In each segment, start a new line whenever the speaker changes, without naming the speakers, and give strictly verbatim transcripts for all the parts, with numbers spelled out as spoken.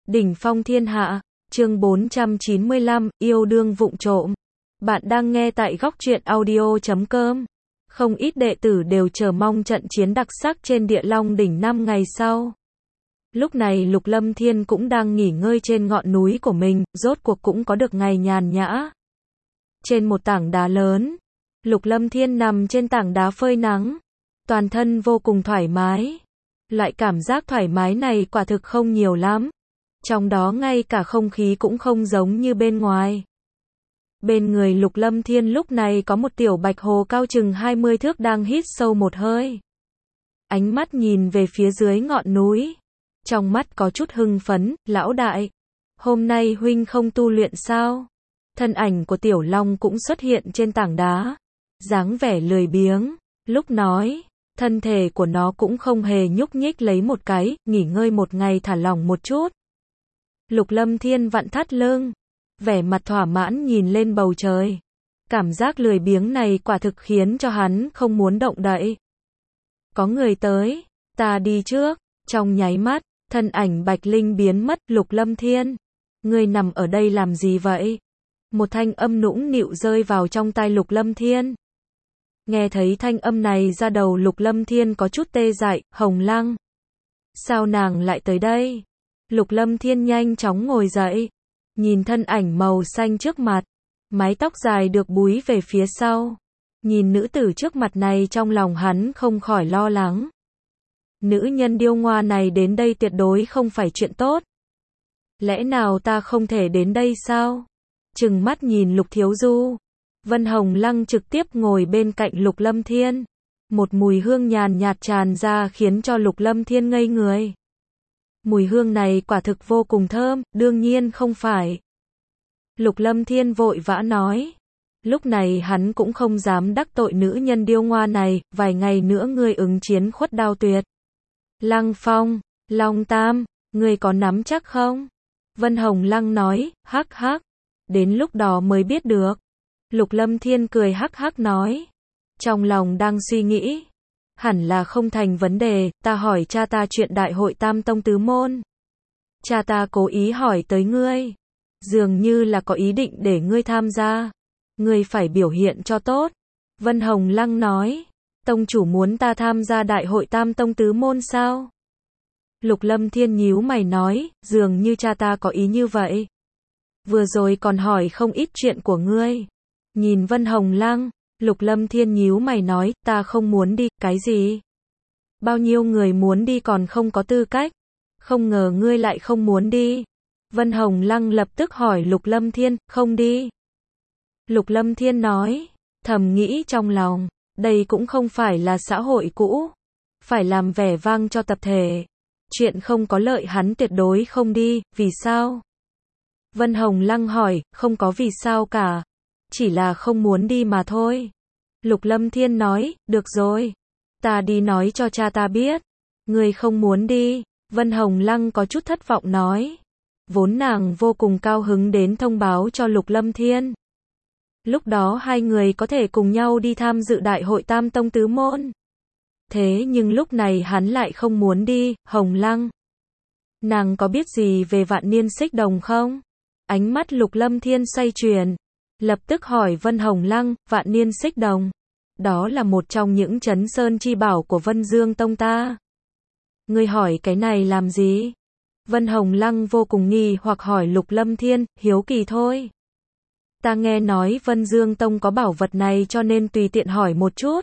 Đỉnh phong thiên hạ, chương bốn trăm chín mươi lăm, yêu đương vụng trộm. Bạn đang nghe tại góc truyện audio chấm com. Không ít đệ tử đều chờ mong trận chiến đặc sắc trên Địa Long đỉnh năm ngày sau. Lúc này Lục Lâm Thiên cũng đang nghỉ ngơi trên ngọn núi của mình, rốt cuộc cũng có được ngày nhàn nhã. Trên một tảng đá lớn, Lục Lâm Thiên nằm trên tảng đá phơi nắng, toàn thân vô cùng thoải mái. Loại cảm giác thoải mái này quả thực không nhiều lắm. Trong đó ngay cả không khí cũng không giống như bên ngoài. Bên người Lục Lâm Thiên lúc này có một tiểu bạch hồ cao chừng hai mươi thước đang hít sâu một hơi. Ánh mắt nhìn về phía dưới ngọn núi. Trong mắt có chút hưng phấn, lão đại. Hôm nay huynh không tu luyện sao? Thân ảnh của tiểu long cũng xuất hiện trên tảng đá. Dáng vẻ lười biếng, lúc nói. Thân thể của nó cũng không hề nhúc nhích lấy một cái, nghỉ ngơi một ngày thả lỏng một chút. Lục Lâm Thiên vặn thắt lưng, vẻ mặt thỏa mãn nhìn lên bầu trời. Cảm giác lười biếng này quả thực khiến cho hắn không muốn động đậy. Có người tới, ta đi trước. Trong nháy mắt, thân ảnh Bạch Linh biến mất. Lục Lâm Thiên, ngươi nằm ở đây làm gì vậy? Một thanh âm nũng nịu rơi vào trong tai Lục Lâm Thiên. Nghe thấy thanh âm này ra đầu Lục Lâm Thiên có chút tê dại. Hồng Lăng, sao nàng lại tới đây? Lục Lâm Thiên nhanh chóng ngồi dậy, nhìn thân ảnh màu xanh trước mặt, mái tóc dài được búi về phía sau. Nhìn nữ tử trước mặt này trong lòng hắn không khỏi lo lắng. Nữ nhân điêu ngoa này đến đây tuyệt đối không phải chuyện tốt. Lẽ nào ta không thể đến đây sao? Trừng mắt nhìn Lục Thiếu Du. Vân Hồng Lăng trực tiếp ngồi bên cạnh Lục Lâm Thiên. Một mùi hương nhàn nhạt tràn ra khiến cho Lục Lâm Thiên ngây người. Mùi hương này quả thực vô cùng thơm, đương nhiên không phải. Lục Lâm Thiên vội vã nói. Lúc này hắn cũng không dám đắc tội nữ nhân điêu ngoa này, vài ngày nữa ngươi ứng chiến Khuất Đao Tuyệt. Lăng Phong, Long Tam, ngươi có nắm chắc không? Vân Hồng Lăng nói, hắc hắc, đến lúc đó mới biết được. Lục Lâm Thiên cười hắc hắc nói. Trong lòng đang suy nghĩ. Hẳn là không thành vấn đề, ta hỏi cha ta chuyện đại hội Tam Tông Tứ Môn. Cha ta cố ý hỏi tới ngươi. Dường như là có ý định để ngươi tham gia. Ngươi phải biểu hiện cho tốt. Vân Hồng Lăng nói. Tông chủ muốn ta tham gia đại hội Tam Tông Tứ Môn sao? Lục Lâm Thiên nhíu mày nói, dường như cha ta có ý như vậy. Vừa rồi còn hỏi không ít chuyện của ngươi. Nhìn Vân Hồng Lăng. Lục Lâm Thiên nhíu mày nói, ta không muốn đi. Cái gì? Bao nhiêu người muốn đi còn không có tư cách. Không ngờ ngươi lại không muốn đi. Vân Hồng Lăng lập tức hỏi Lục Lâm Thiên, không đi. Lục Lâm Thiên nói, thầm nghĩ trong lòng, đây cũng không phải là xã hội cũ. Phải làm vẻ vang cho tập thể. Chuyện không có lợi hắn tuyệt đối không đi, vì sao? Vân Hồng Lăng hỏi, không có vì sao cả. Chỉ là không muốn đi mà thôi. Lục Lâm Thiên nói, được rồi. Ta đi nói cho cha ta biết. Ngươi không muốn đi. Vân Hồng Lăng có chút thất vọng nói. Vốn nàng vô cùng cao hứng đến thông báo cho Lục Lâm Thiên. Lúc đó hai người có thể cùng nhau đi tham dự đại hội Tam Tông Tứ Môn. Thế nhưng lúc này hắn lại không muốn đi. Hồng Lăng, nàng có biết gì về Vạn Niên Xích Đồng không? Ánh mắt Lục Lâm Thiên xoay chuyển. Lập tức hỏi Vân Hồng Lăng, Vạn Niên Xích Đồng. Đó là một trong những trấn sơn chi bảo của Vân Dương Tông ta. Ngươi hỏi cái này làm gì? Vân Hồng Lăng vô cùng nghi hoặc hỏi Lục Lâm Thiên, hiếu kỳ thôi. Ta nghe nói Vân Dương Tông có bảo vật này cho nên tùy tiện hỏi một chút.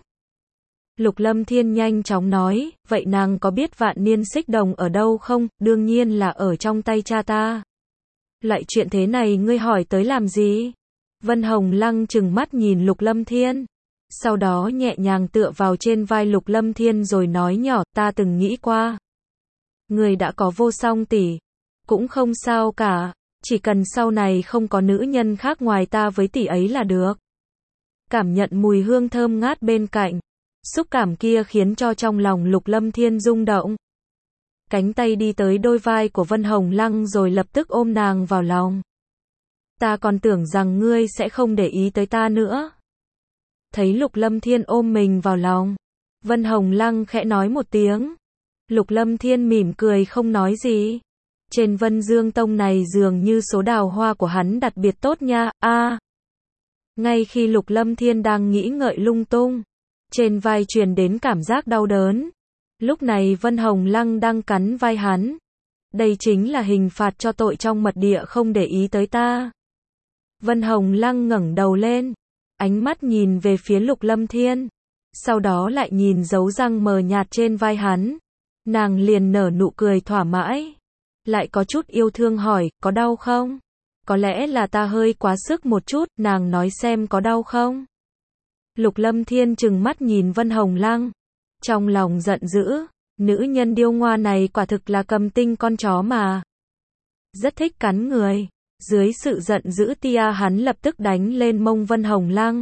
Lục Lâm Thiên nhanh chóng nói, vậy nàng có biết Vạn Niên Xích Đồng ở đâu không? Đương nhiên là ở trong tay cha ta. Loại chuyện thế này ngươi hỏi tới làm gì? Vân Hồng Lăng trừng mắt nhìn Lục Lâm Thiên. Sau đó nhẹ nhàng tựa vào trên vai Lục Lâm Thiên rồi nói nhỏ, ta từng nghĩ qua. Người đã có vô song tỷ. Cũng không sao cả. Chỉ cần sau này không có nữ nhân khác ngoài ta với tỷ ấy là được. Cảm nhận mùi hương thơm ngát bên cạnh. Xúc cảm kia khiến cho trong lòng Lục Lâm Thiên rung động. Cánh tay đi tới đôi vai của Vân Hồng Lăng rồi lập tức ôm nàng vào lòng. Ta còn tưởng rằng ngươi sẽ không để ý tới ta nữa. Thấy Lục Lâm Thiên ôm mình vào lòng. Vân Hồng Lăng khẽ nói một tiếng. Lục Lâm Thiên mỉm cười không nói gì. Trên Vân Dương Tông này dường như số đào hoa của hắn đặc biệt tốt nha, a. À, ngay khi Lục Lâm Thiên đang nghĩ ngợi lung tung, trên vai truyền đến cảm giác đau đớn. Lúc này Vân Hồng Lăng đang cắn vai hắn. Đây chính là hình phạt cho tội trong mật địa không để ý tới ta. Vân Hồng Lăng ngẩng đầu lên, ánh mắt nhìn về phía Lục Lâm Thiên, sau đó lại nhìn dấu răng mờ nhạt trên vai hắn. Nàng liền nở nụ cười thỏa mãn, lại có chút yêu thương hỏi, có đau không? Có lẽ là ta hơi quá sức một chút, nàng nói xem có đau không? Lục Lâm Thiên trừng mắt nhìn Vân Hồng Lăng, trong lòng giận dữ, nữ nhân điêu ngoa này quả thực là cầm tinh con chó mà. Rất thích cắn người. Dưới sự giận dữ tia hắn lập tức đánh lên mông Vân Hồng Lăng.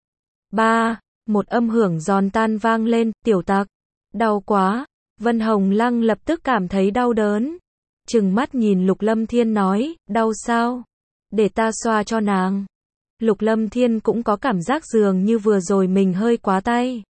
Ba, một âm hưởng giòn tan vang lên, tiểu tặc. Đau quá. Vân Hồng Lăng lập tức cảm thấy đau đớn. Trừng mắt nhìn Lục Lâm Thiên nói, đau sao? Để ta xoa cho nàng. Lục Lâm Thiên cũng có cảm giác dường như vừa rồi mình hơi quá tay.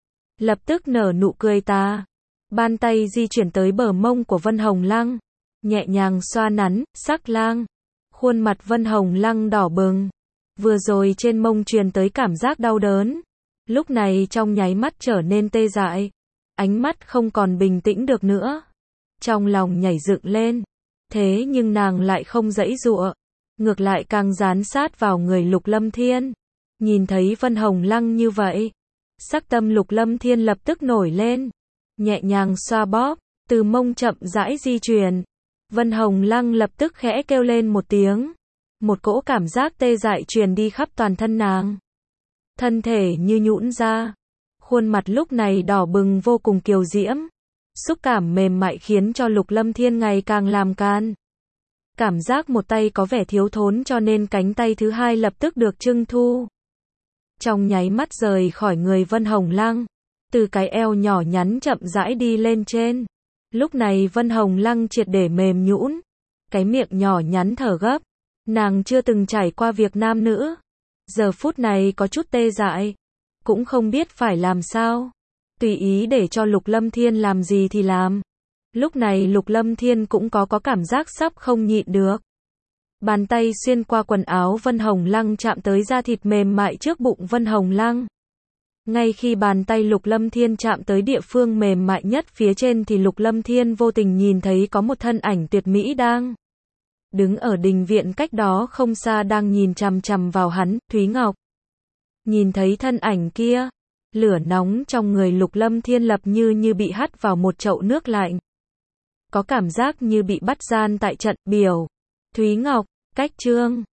Lập tức nở nụ cười ta. Bàn tay di chuyển tới bờ mông của Vân Hồng Lăng. Nhẹ nhàng xoa nắn, sắc lang. Khuôn mặt Vân Hồng Lăng đỏ bừng. Vừa rồi trên mông truyền tới cảm giác đau đớn. Lúc này trong nháy mắt trở nên tê dại. Ánh mắt không còn bình tĩnh được nữa. Trong lòng nhảy dựng lên. Thế nhưng nàng lại không giãy giụa. Ngược lại càng dán sát vào người Lục Lâm Thiên. Nhìn thấy Vân Hồng Lăng như vậy. Sắc tâm Lục Lâm Thiên lập tức nổi lên. Nhẹ nhàng xoa bóp. Từ mông chậm rãi di chuyển. Vân Hồng Lăng lập tức khẽ kêu lên một tiếng. Một cỗ cảm giác tê dại truyền đi khắp toàn thân nàng. Thân thể như nhũn ra. Khuôn mặt lúc này đỏ bừng vô cùng kiều diễm. Xúc cảm mềm mại khiến cho Lục Lâm Thiên ngày càng làm can. Cảm giác một tay có vẻ thiếu thốn cho nên cánh tay thứ hai lập tức được trưng thu. Trong nháy mắt rời khỏi người Vân Hồng Lăng. Từ cái eo nhỏ nhắn chậm rãi đi lên trên. Lúc này Vân Hồng Lăng triệt để mềm nhũn, cái miệng nhỏ nhắn thở gấp, nàng chưa từng trải qua việc nam nữ, giờ phút này có chút tê dại, cũng không biết phải làm sao, tùy ý để cho Lục Lâm Thiên làm gì thì làm. Lúc này Lục Lâm Thiên cũng có có cảm giác sắp không nhịn được. Bàn tay xuyên qua quần áo Vân Hồng Lăng chạm tới da thịt mềm mại trước bụng Vân Hồng Lăng. Ngay khi bàn tay Lục Lâm Thiên chạm tới địa phương mềm mại nhất phía trên thì Lục Lâm Thiên vô tình nhìn thấy có một thân ảnh tuyệt mỹ đang đứng ở đình viện cách đó không xa đang nhìn chằm chằm vào hắn, Thúy Ngọc. Nhìn thấy thân ảnh kia, lửa nóng trong người Lục Lâm Thiên lập như như bị hắt vào một chậu nước lạnh. Có cảm giác như bị bắt gian tại trận, biểu. Thúy Ngọc, cách chương.